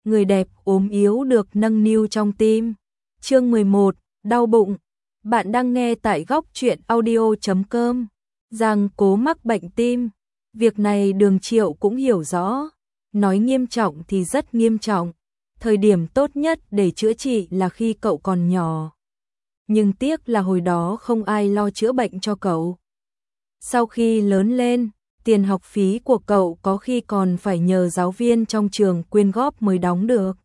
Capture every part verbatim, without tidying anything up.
người đẹp ốm yếu được nâng niu trong tim. Chương mười một, đau bụng. Bạn đang nghe tại góc truyện audio chấm com. Giang Cố mắc bệnh tim. Việc này Đường Triệu cũng hiểu rõ. Nói nghiêm trọng thì rất nghiêm trọng. Thời điểm tốt nhất để chữa trị là khi cậu còn nhỏ. Nhưng tiếc là hồi đó không ai lo chữa bệnh cho cậu. Sau khi lớn lên, tiền học phí của cậu có khi còn phải nhờ giáo viên trong trường quyên góp mới đóng được.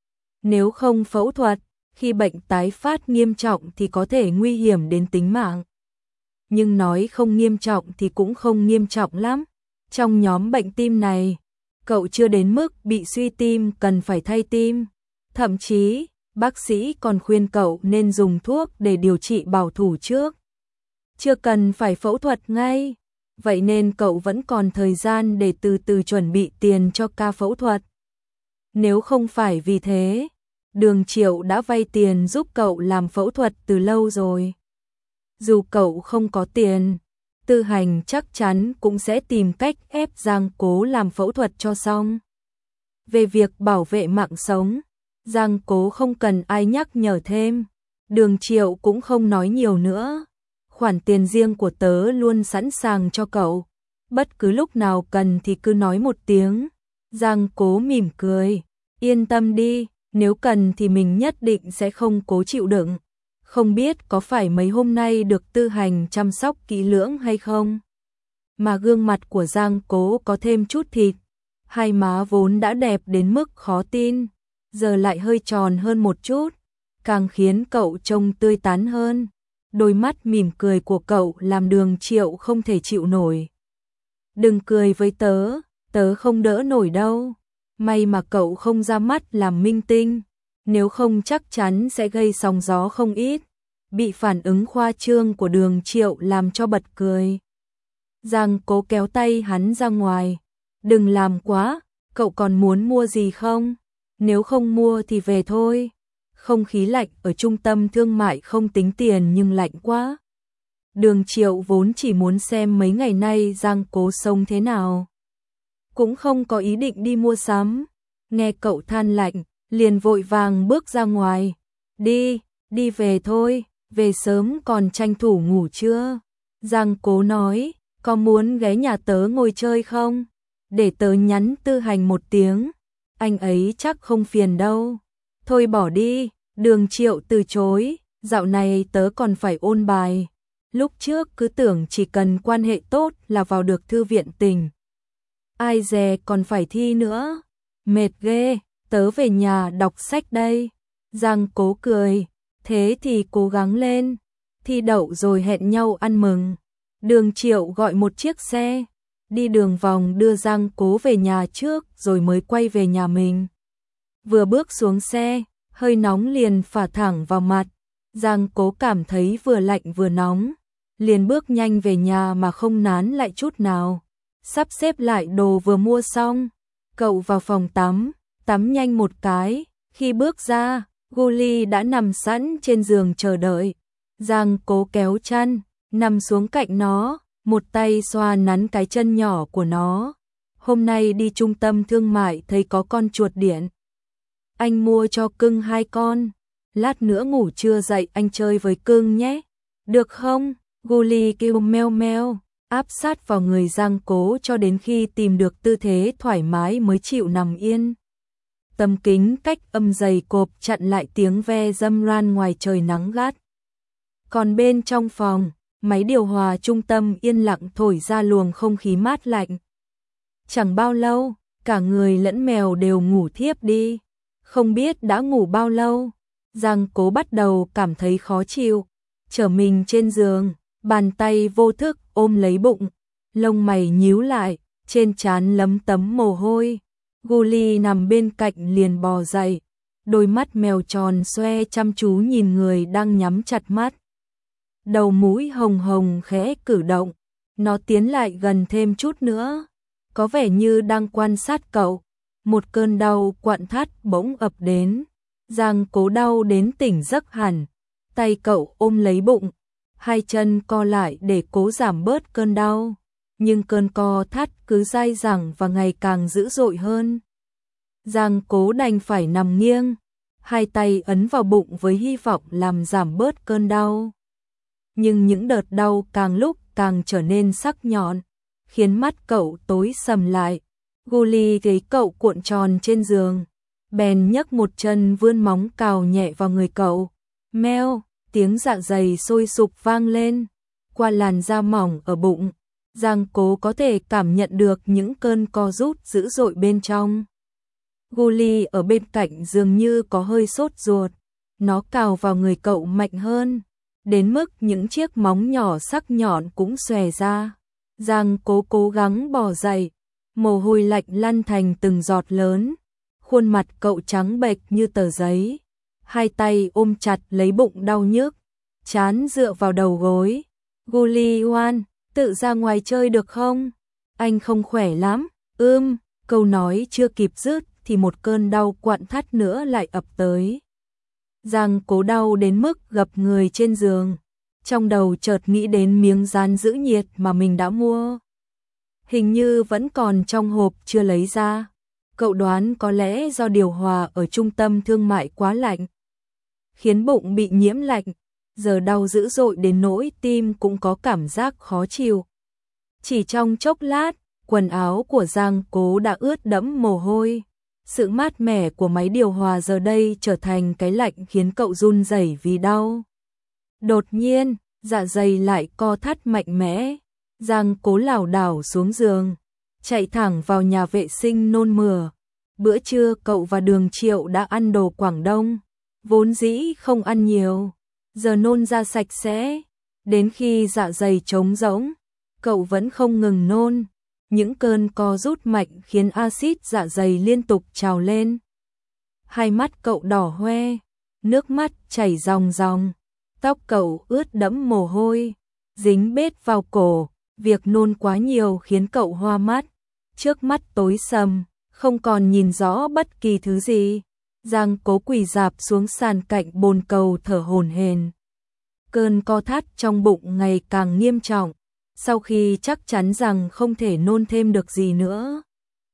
Nếu không phẫu thuật, khi bệnh tái phát nghiêm trọng thì có thể nguy hiểm đến tính mạng. Nhưng nói không nghiêm trọng thì cũng không nghiêm trọng lắm. Trong nhóm bệnh tim này, cậu chưa đến mức bị suy tim cần phải thay tim. Thậm chí, bác sĩ còn khuyên cậu nên dùng thuốc để điều trị bảo thủ trước. Chưa cần phải phẫu thuật ngay. Vậy nên cậu vẫn còn thời gian để từ từ chuẩn bị tiền cho ca phẫu thuật. Nếu không phải vì thế, Đường Triệu đã vay tiền giúp cậu làm phẫu thuật từ lâu rồi. Dù cậu không có tiền, Tư Hành chắc chắn cũng sẽ tìm cách ép Giang Cố làm phẫu thuật cho xong. Về việc bảo vệ mạng sống, Giang Cố không cần ai nhắc nhở thêm. Đường Triệu cũng không nói nhiều nữa. Khoản tiền riêng của tớ luôn sẵn sàng cho cậu. Bất cứ lúc nào cần thì cứ nói một tiếng. Giang Cố mỉm cười. Yên tâm đi, nếu cần thì mình nhất định sẽ không cố chịu đựng. Không biết có phải mấy hôm nay được Tư Hành chăm sóc kỹ lưỡng hay không? Mà gương mặt của Giang Cố có thêm chút thịt. Hai má vốn đã đẹp đến mức khó tin, giờ lại hơi tròn hơn một chút, càng khiến cậu trông tươi tắn hơn. Đôi mắt mỉm cười của cậu làm Đường Triệu không thể chịu nổi. Đừng cười với tớ, tớ không đỡ nổi đâu. May mà cậu không ra mắt làm minh tinh, nếu không chắc chắn sẽ gây sóng gió không ít. Bị phản ứng khoa trương của Đường Triệu làm cho bật cười. Giang Cố kéo tay hắn ra ngoài. Đừng làm quá, cậu còn muốn mua gì không? Nếu không mua thì về thôi. Không khí lạnh ở trung tâm thương mại không tính tiền nhưng lạnh quá. Đường Triệu vốn chỉ muốn xem mấy ngày nay Giang Cố sống thế nào. Cũng không có ý định đi mua sắm. Nghe cậu than lạnh, liền vội vàng bước ra ngoài. Đi, đi về thôi, về sớm còn tranh thủ ngủ trưa. Giang Cố nói, có muốn ghé nhà tớ ngồi chơi không? Để tớ nhắn Tư Hành một tiếng. Anh ấy chắc không phiền đâu. Thôi bỏ đi, Đường Triệu từ chối, dạo này tớ còn phải ôn bài. Lúc trước cứ tưởng chỉ cần quan hệ tốt là vào được thư viện tỉnh. Ai dè còn phải thi nữa. Mệt ghê, tớ về nhà đọc sách đây. Giang Cố cười, thế thì cố gắng lên. Thi đậu rồi hẹn nhau ăn mừng. Đường Triệu gọi một chiếc xe, đi đường vòng đưa Giang Cố về nhà trước rồi mới quay về nhà mình. Vừa bước xuống xe, hơi nóng liền phả thẳng vào mặt. Giang Cố cảm thấy vừa lạnh vừa nóng, liền bước nhanh về nhà mà không nán lại chút nào. Sắp xếp lại đồ vừa mua xong, cậu vào phòng tắm, tắm nhanh một cái. Khi bước ra, Guli đã nằm sẵn trên giường chờ đợi. Giang Cố kéo chăn, nằm xuống cạnh nó, một tay xoa nắn cái chân nhỏ của nó. Hôm nay đi trung tâm thương mại thấy có con chuột điện. Anh mua cho cưng hai con. Lát nữa ngủ trưa dậy anh chơi với cưng nhé. Được không? Guli kêu meo meo, áp sát vào người Giang Cố cho đến khi tìm được tư thế thoải mái mới chịu nằm yên. Tấm kính cách âm dày cộp chặn lại tiếng ve râm ran ngoài trời nắng gắt. Còn bên trong phòng, máy điều hòa trung tâm yên lặng thổi ra luồng không khí mát lạnh. Chẳng bao lâu, cả người lẫn mèo đều ngủ thiếp đi. Không biết đã ngủ bao lâu, Giang Cố bắt đầu cảm thấy khó chịu. Trở mình trên giường, bàn tay vô thức ôm lấy bụng, lông mày nhíu lại, trên trán lấm tấm mồ hôi. Guli nằm bên cạnh liền bò dậy, đôi mắt mèo tròn xoe chăm chú nhìn người đang nhắm chặt mắt. Đầu mũi hồng hồng khẽ cử động, nó tiến lại gần thêm chút nữa, có vẻ như đang quan sát cậu. Một cơn đau quặn thắt bỗng ập đến, Giang Cố đau đến tỉnh giấc hẳn, tay cậu ôm lấy bụng, hai chân co lại để cố giảm bớt cơn đau, nhưng cơn co thắt cứ dai dẳng và ngày càng dữ dội hơn. Giang Cố đành phải nằm nghiêng, hai tay ấn vào bụng với hy vọng làm giảm bớt cơn đau. Nhưng những đợt đau càng lúc càng trở nên sắc nhọn, khiến mắt cậu tối sầm lại. Guli thấy cậu cuộn tròn trên giường, bèn nhấc một chân vươn móng cào nhẹ vào người cậu. Meo, tiếng dạ dày sôi sục vang lên, qua làn da mỏng ở bụng. Giang Cố có thể cảm nhận được những cơn co rút dữ dội bên trong. Guli ở bên cạnh dường như có hơi sốt ruột, nó cào vào người cậu mạnh hơn, đến mức những chiếc móng nhỏ sắc nhọn cũng xòe ra. Giang Cố cố gắng bò dậy, mồ hôi lạnh lăn thành từng giọt lớn, khuôn mặt cậu trắng bệch như tờ giấy, hai tay ôm chặt lấy bụng đau nhức, trán dựa vào đầu gối. Guli oan, tự ra ngoài chơi được không? Anh không khỏe lắm. Ưm, câu nói chưa kịp dứt thì một cơn đau quặn thắt nữa lại ập tới. Giang Cố đau đến mức gập người trên giường, trong đầu chợt nghĩ đến miếng dán giữ nhiệt mà mình đã mua. Hình như vẫn còn trong hộp chưa lấy ra. Cậu đoán có lẽ do điều hòa ở trung tâm thương mại quá lạnh, khiến bụng bị nhiễm lạnh, giờ đau dữ dội đến nỗi tim cũng có cảm giác khó chịu. Chỉ trong chốc lát, quần áo của Giang Cố đã ướt đẫm mồ hôi. Sự mát mẻ của máy điều hòa giờ đây trở thành cái lạnh khiến cậu run rẩy vì đau. Đột nhiên, dạ dày lại co thắt mạnh mẽ. Giang Cố lảo đảo xuống giường, chạy thẳng vào nhà vệ sinh nôn mửa. Bữa trưa cậu và Đường Triệu đã ăn đồ Quảng Đông, vốn dĩ không ăn nhiều, giờ nôn ra sạch sẽ. Đến khi dạ dày trống rỗng, cậu vẫn không ngừng nôn. Những cơn co rút mạnh khiến axit dạ dày liên tục trào lên. Hai mắt cậu đỏ hoe, nước mắt chảy ròng ròng, tóc cậu ướt đẫm mồ hôi, dính bết vào cổ. Việc nôn quá nhiều khiến cậu hoa mắt, trước mắt tối sầm, không còn nhìn rõ bất kỳ thứ gì. Giang Cố quỳ rạp xuống sàn cạnh bồn cầu thở hổn hển. Cơn co thắt trong bụng ngày càng nghiêm trọng. Sau khi chắc chắn rằng không thể nôn thêm được gì nữa,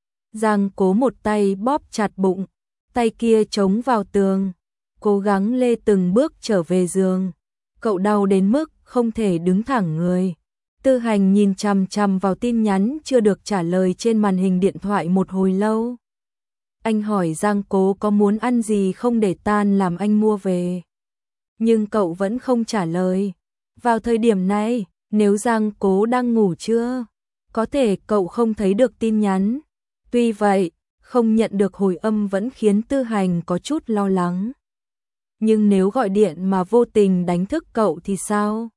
Giang Cố một tay bóp chặt bụng, tay kia chống vào tường, cố gắng lê từng bước trở về giường. Cậu đau đến mức không thể đứng thẳng người. Tư Hành nhìn chằm chằm vào tin nhắn chưa được trả lời trên màn hình điện thoại một hồi lâu. Anh hỏi Giang Cố có muốn ăn gì không để tan làm anh mua về. Nhưng cậu vẫn không trả lời. Vào thời điểm này, nếu Giang Cố đang ngủ trưa, có thể cậu không thấy được tin nhắn. Tuy vậy, không nhận được hồi âm vẫn khiến Tư Hành có chút lo lắng. Nhưng nếu gọi điện mà vô tình đánh thức cậu thì sao?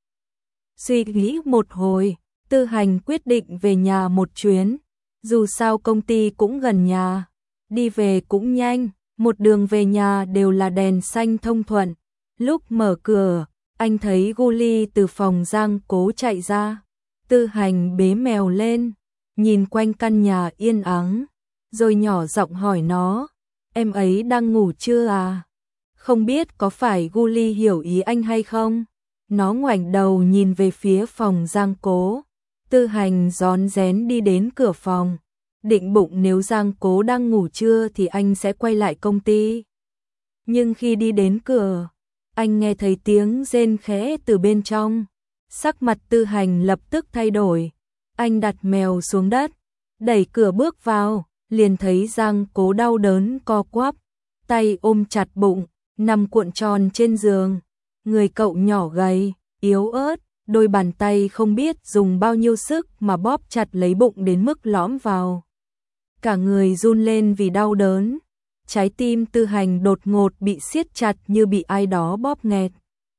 Suy nghĩ một hồi, Tư Hành quyết định về nhà một chuyến. Dù sao công ty cũng gần nhà, đi về cũng nhanh, một đường về nhà đều là đèn xanh thông thuận. Lúc mở cửa, anh thấy Guli từ phòng Giang Cố chạy ra. Tư Hành bế mèo lên, nhìn quanh căn nhà yên ắng, rồi nhỏ giọng hỏi nó, em ấy đang ngủ chưa à? Không biết có phải Guli hiểu ý anh hay không? Nó ngoảnh đầu nhìn về phía phòng Giang Cố. Tư Hành rón rén đi đến cửa phòng, định bụng nếu Giang Cố đang ngủ trưa thì anh sẽ quay lại công ty. Nhưng khi đi đến cửa, anh nghe thấy tiếng rên khẽ từ bên trong. Sắc mặt Tư Hành lập tức thay đổi. Anh đặt mèo xuống đất, đẩy cửa bước vào, liền thấy Giang Cố đau đớn co quắp, tay ôm chặt bụng, nằm cuộn tròn trên giường. Người cậu nhỏ gầy, yếu ớt, đôi bàn tay không biết dùng bao nhiêu sức mà bóp chặt lấy bụng đến mức lõm vào. Cả người run lên vì đau đớn. Trái tim Tư Hành đột ngột bị siết chặt như bị ai đó bóp nghẹt.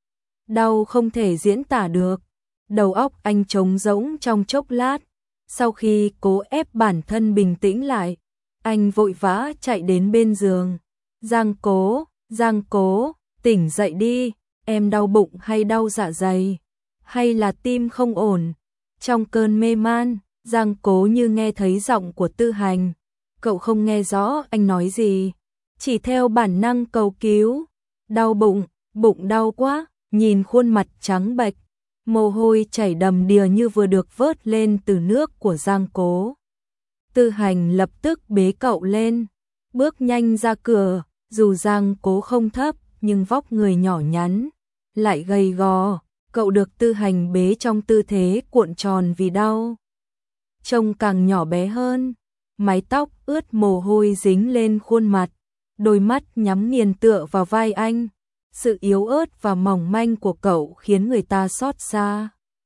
Đau không thể diễn tả được. Đầu óc anh trống rỗng trong chốc lát. Sau khi cố ép bản thân bình tĩnh lại, anh vội vã chạy đến bên giường. Giang Cố, Giang Cố, tỉnh dậy đi, em đau bụng hay đau dạ dày, hay là tim không ổn? Trong cơn mê man, Giang Cố như nghe thấy giọng của Tư Hành. Cậu không nghe rõ anh nói gì, chỉ theo bản năng cầu cứu. Đau bụng, bụng đau quá, nhìn khuôn mặt trắng bệch, mồ hôi chảy đầm đìa như vừa được vớt lên từ nước của Giang Cố. Tư Hành lập tức bế cậu lên, bước nhanh ra cửa, dù Giang Cố không thấp, nhưng vóc người nhỏ nhắn, lại gầy gò, cậu được Tư Hành bế trong tư thế cuộn tròn vì đau. Trông càng nhỏ bé hơn, mái tóc ướt mồ hôi dính lên khuôn mặt, đôi mắt nhắm nghiền tựa vào vai anh. Sự yếu ớt và mỏng manh của cậu khiến người ta xót xa.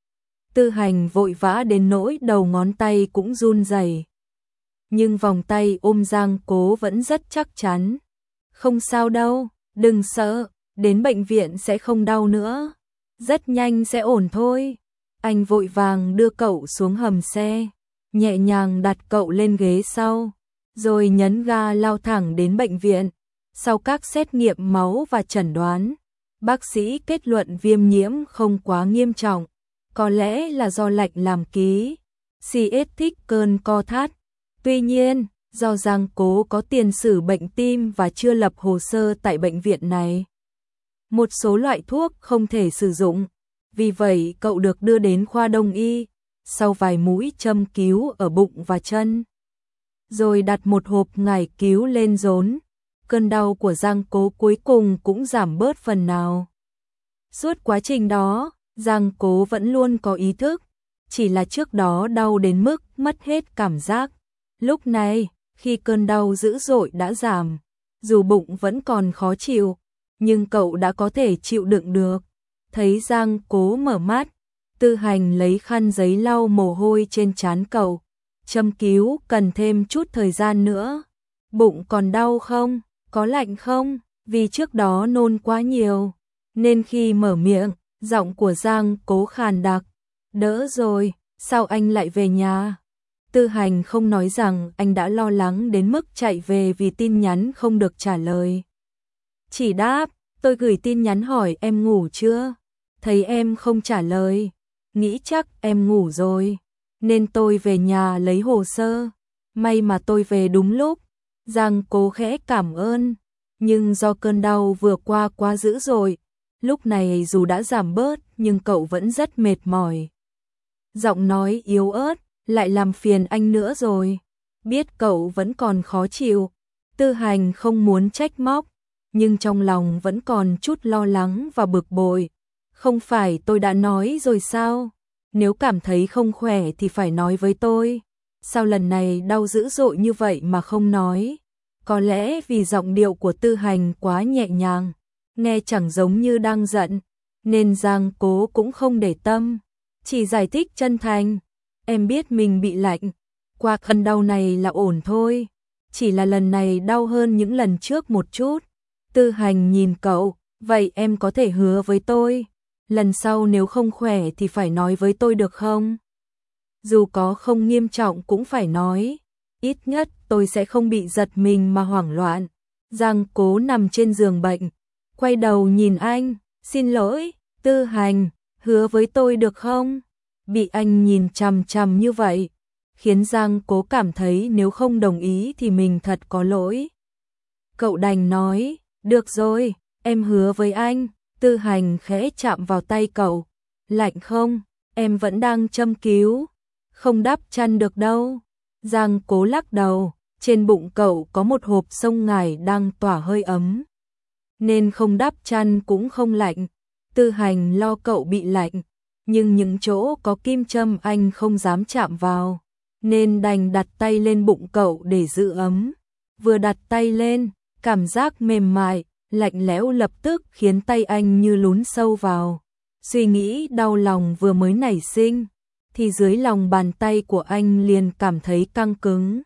Tư Hành vội vã đến nỗi đầu ngón tay cũng run rẩy. Nhưng vòng tay ôm Giang Cố vẫn rất chắc chắn. Không sao đâu, đừng sợ, đến bệnh viện sẽ không đau nữa. Rất nhanh sẽ ổn thôi. Anh vội vàng đưa cậu xuống hầm xe, nhẹ nhàng đặt cậu lên ghế sau, rồi nhấn ga lao thẳng đến bệnh viện. Sau các xét nghiệm máu và chẩn đoán, bác sĩ kết luận viêm nhiễm không quá nghiêm trọng, có lẽ là do lạnh làm ký, xê ét thích cơn co thắt. Tuy nhiên, do Giang Cố có tiền sử bệnh tim và chưa lập hồ sơ tại bệnh viện này, một số loại thuốc không thể sử dụng, vì vậy cậu được đưa đến khoa đông y, sau vài mũi châm cứu ở bụng và chân, rồi đặt một hộp ngải cứu lên rốn. Cơn đau của Giang Cố cuối cùng cũng giảm bớt phần nào. Suốt quá trình đó, Giang Cố vẫn luôn có ý thức, chỉ là trước đó đau đến mức mất hết cảm giác. Lúc này, khi cơn đau dữ dội đã giảm, dù bụng vẫn còn khó chịu, nhưng cậu đã có thể chịu đựng được. Thấy Giang Cố mở mắt, Tư Hành lấy khăn giấy lau mồ hôi trên trán cậu. Châm cứu cần thêm chút thời gian nữa. Bụng còn đau không? Có lạnh không? Vì trước đó nôn quá nhiều, nên khi mở miệng, giọng của Giang Cố khàn đặc. Đỡ rồi, sao anh lại về nhà? Tư Hành không nói rằng anh đã lo lắng đến mức chạy về vì tin nhắn không được trả lời. Chỉ đáp, tôi gửi tin nhắn hỏi em ngủ chưa? Thấy em không trả lời, nghĩ chắc em ngủ rồi, nên tôi về nhà lấy hồ sơ. May mà tôi về đúng lúc. Giang Cố khẽ cảm ơn, nhưng do cơn đau vừa qua quá dữ dội, lúc này dù đã giảm bớt nhưng cậu vẫn rất mệt mỏi. Giọng nói yếu ớt, lại làm phiền anh nữa rồi. Biết cậu vẫn còn khó chịu, Tư Hành không muốn trách móc, nhưng trong lòng vẫn còn chút lo lắng và bực bội. Không phải tôi đã nói rồi sao? Nếu cảm thấy không khỏe thì phải nói với tôi. Sao lần này đau dữ dội như vậy mà không nói? Có lẽ vì giọng điệu của Tư Hành quá nhẹ nhàng, nghe chẳng giống như đang giận, nên Giang Cố cũng không để tâm, chỉ giải thích chân thành. Em biết mình bị lạnh, qua cơn đau này là ổn thôi, chỉ là lần này đau hơn những lần trước một chút. Tư Hành nhìn cậu, vậy em có thể hứa với tôi, lần sau nếu không khỏe thì phải nói với tôi được không? Dù có không nghiêm trọng cũng phải nói, ít nhất tôi sẽ không bị giật mình mà hoảng loạn. Giang Cố nằm trên giường bệnh, quay đầu nhìn anh, xin lỗi, Tư Hành, hứa với tôi được không? Bị anh nhìn chằm chằm như vậy, khiến Giang Cố cảm thấy nếu không đồng ý thì mình thật có lỗi. Cậu đành nói, được rồi, em hứa với anh. Tư Hành khẽ chạm vào tay cậu, lạnh không? Em vẫn đang châm cứu, không đắp chăn được đâu. Giang Cố lắc đầu, trên bụng cậu có một hộp sông ngải đang tỏa hơi ấm, nên không đắp chăn cũng không lạnh. Tư Hành lo cậu bị lạnh, nhưng những chỗ có kim châm anh không dám chạm vào, nên đành đặt tay lên bụng cậu để giữ ấm. Vừa đặt tay lên, cảm giác mềm mại, lạnh lẽo lập tức khiến tay anh như lún sâu vào. Suy nghĩ đau lòng vừa mới nảy sinh, thì dưới lòng bàn tay của anh liền cảm thấy căng cứng.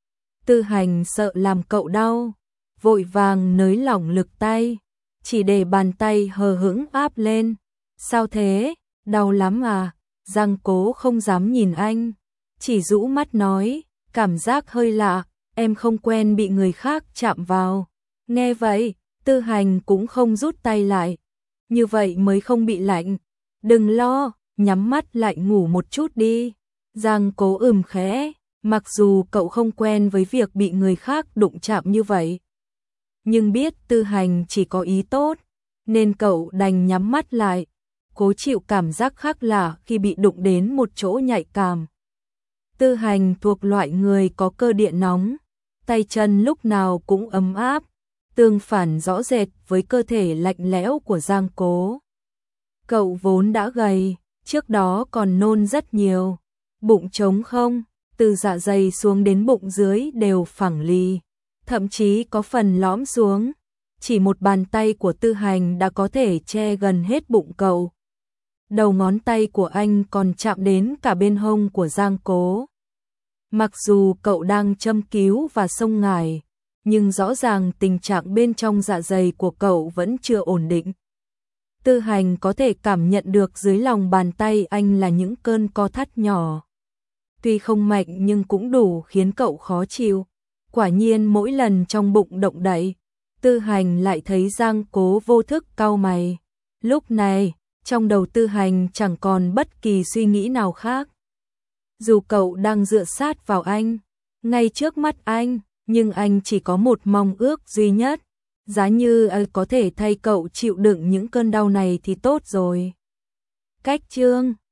Tư Hành sợ làm cậu đau, vội vàng nới lỏng lực tay, chỉ để bàn tay hờ hững áp lên. Sao thế? Đau lắm à? Giang Cố không dám nhìn anh, chỉ rũ mắt nói, cảm giác hơi lạ, em không quen bị người khác chạm vào. Nghe vậy, Tư Hành cũng không rút tay lại, như vậy mới không bị lạnh. Đừng lo, nhắm mắt lại ngủ một chút đi. Giang Cố ừm khẽ, mặc dù cậu không quen với việc bị người khác đụng chạm như vậy, nhưng biết Tư Hành chỉ có ý tốt, nên cậu đành nhắm mắt lại, cố chịu cảm giác khác lạ khi bị đụng đến một chỗ nhạy cảm. Tư Hành thuộc loại người có cơ địa nóng, tay chân lúc nào cũng ấm áp, tương phản rõ rệt với cơ thể lạnh lẽo của Giang Cố. Cậu vốn đã gầy, trước đó còn nôn rất nhiều, bụng trống không, từ dạ dày xuống đến bụng dưới đều phẳng lì, thậm chí có phần lõm xuống. Chỉ một bàn tay của Tư Hành đã có thể che gần hết bụng cậu. Đầu ngón tay của anh còn chạm đến cả bên hông của Giang Cố. Mặc dù cậu đang châm cứu và xông ngải, nhưng rõ ràng tình trạng bên trong dạ dày của cậu vẫn chưa ổn định. Tư Hành có thể cảm nhận được dưới lòng bàn tay anh là những cơn co thắt nhỏ. Tuy không mạnh nhưng cũng đủ khiến cậu khó chịu. Quả nhiên mỗi lần trong bụng động đậy, Tư Hành lại thấy Giang Cố vô thức cau mày. Lúc này, trong đầu Tư Hành chẳng còn bất kỳ suy nghĩ nào khác. Dù cậu đang dựa sát vào anh, ngay trước mắt anh, nhưng anh chỉ có một mong ước duy nhất. Giá như anh có thể thay cậu chịu đựng những cơn đau này thì tốt rồi. Cách chương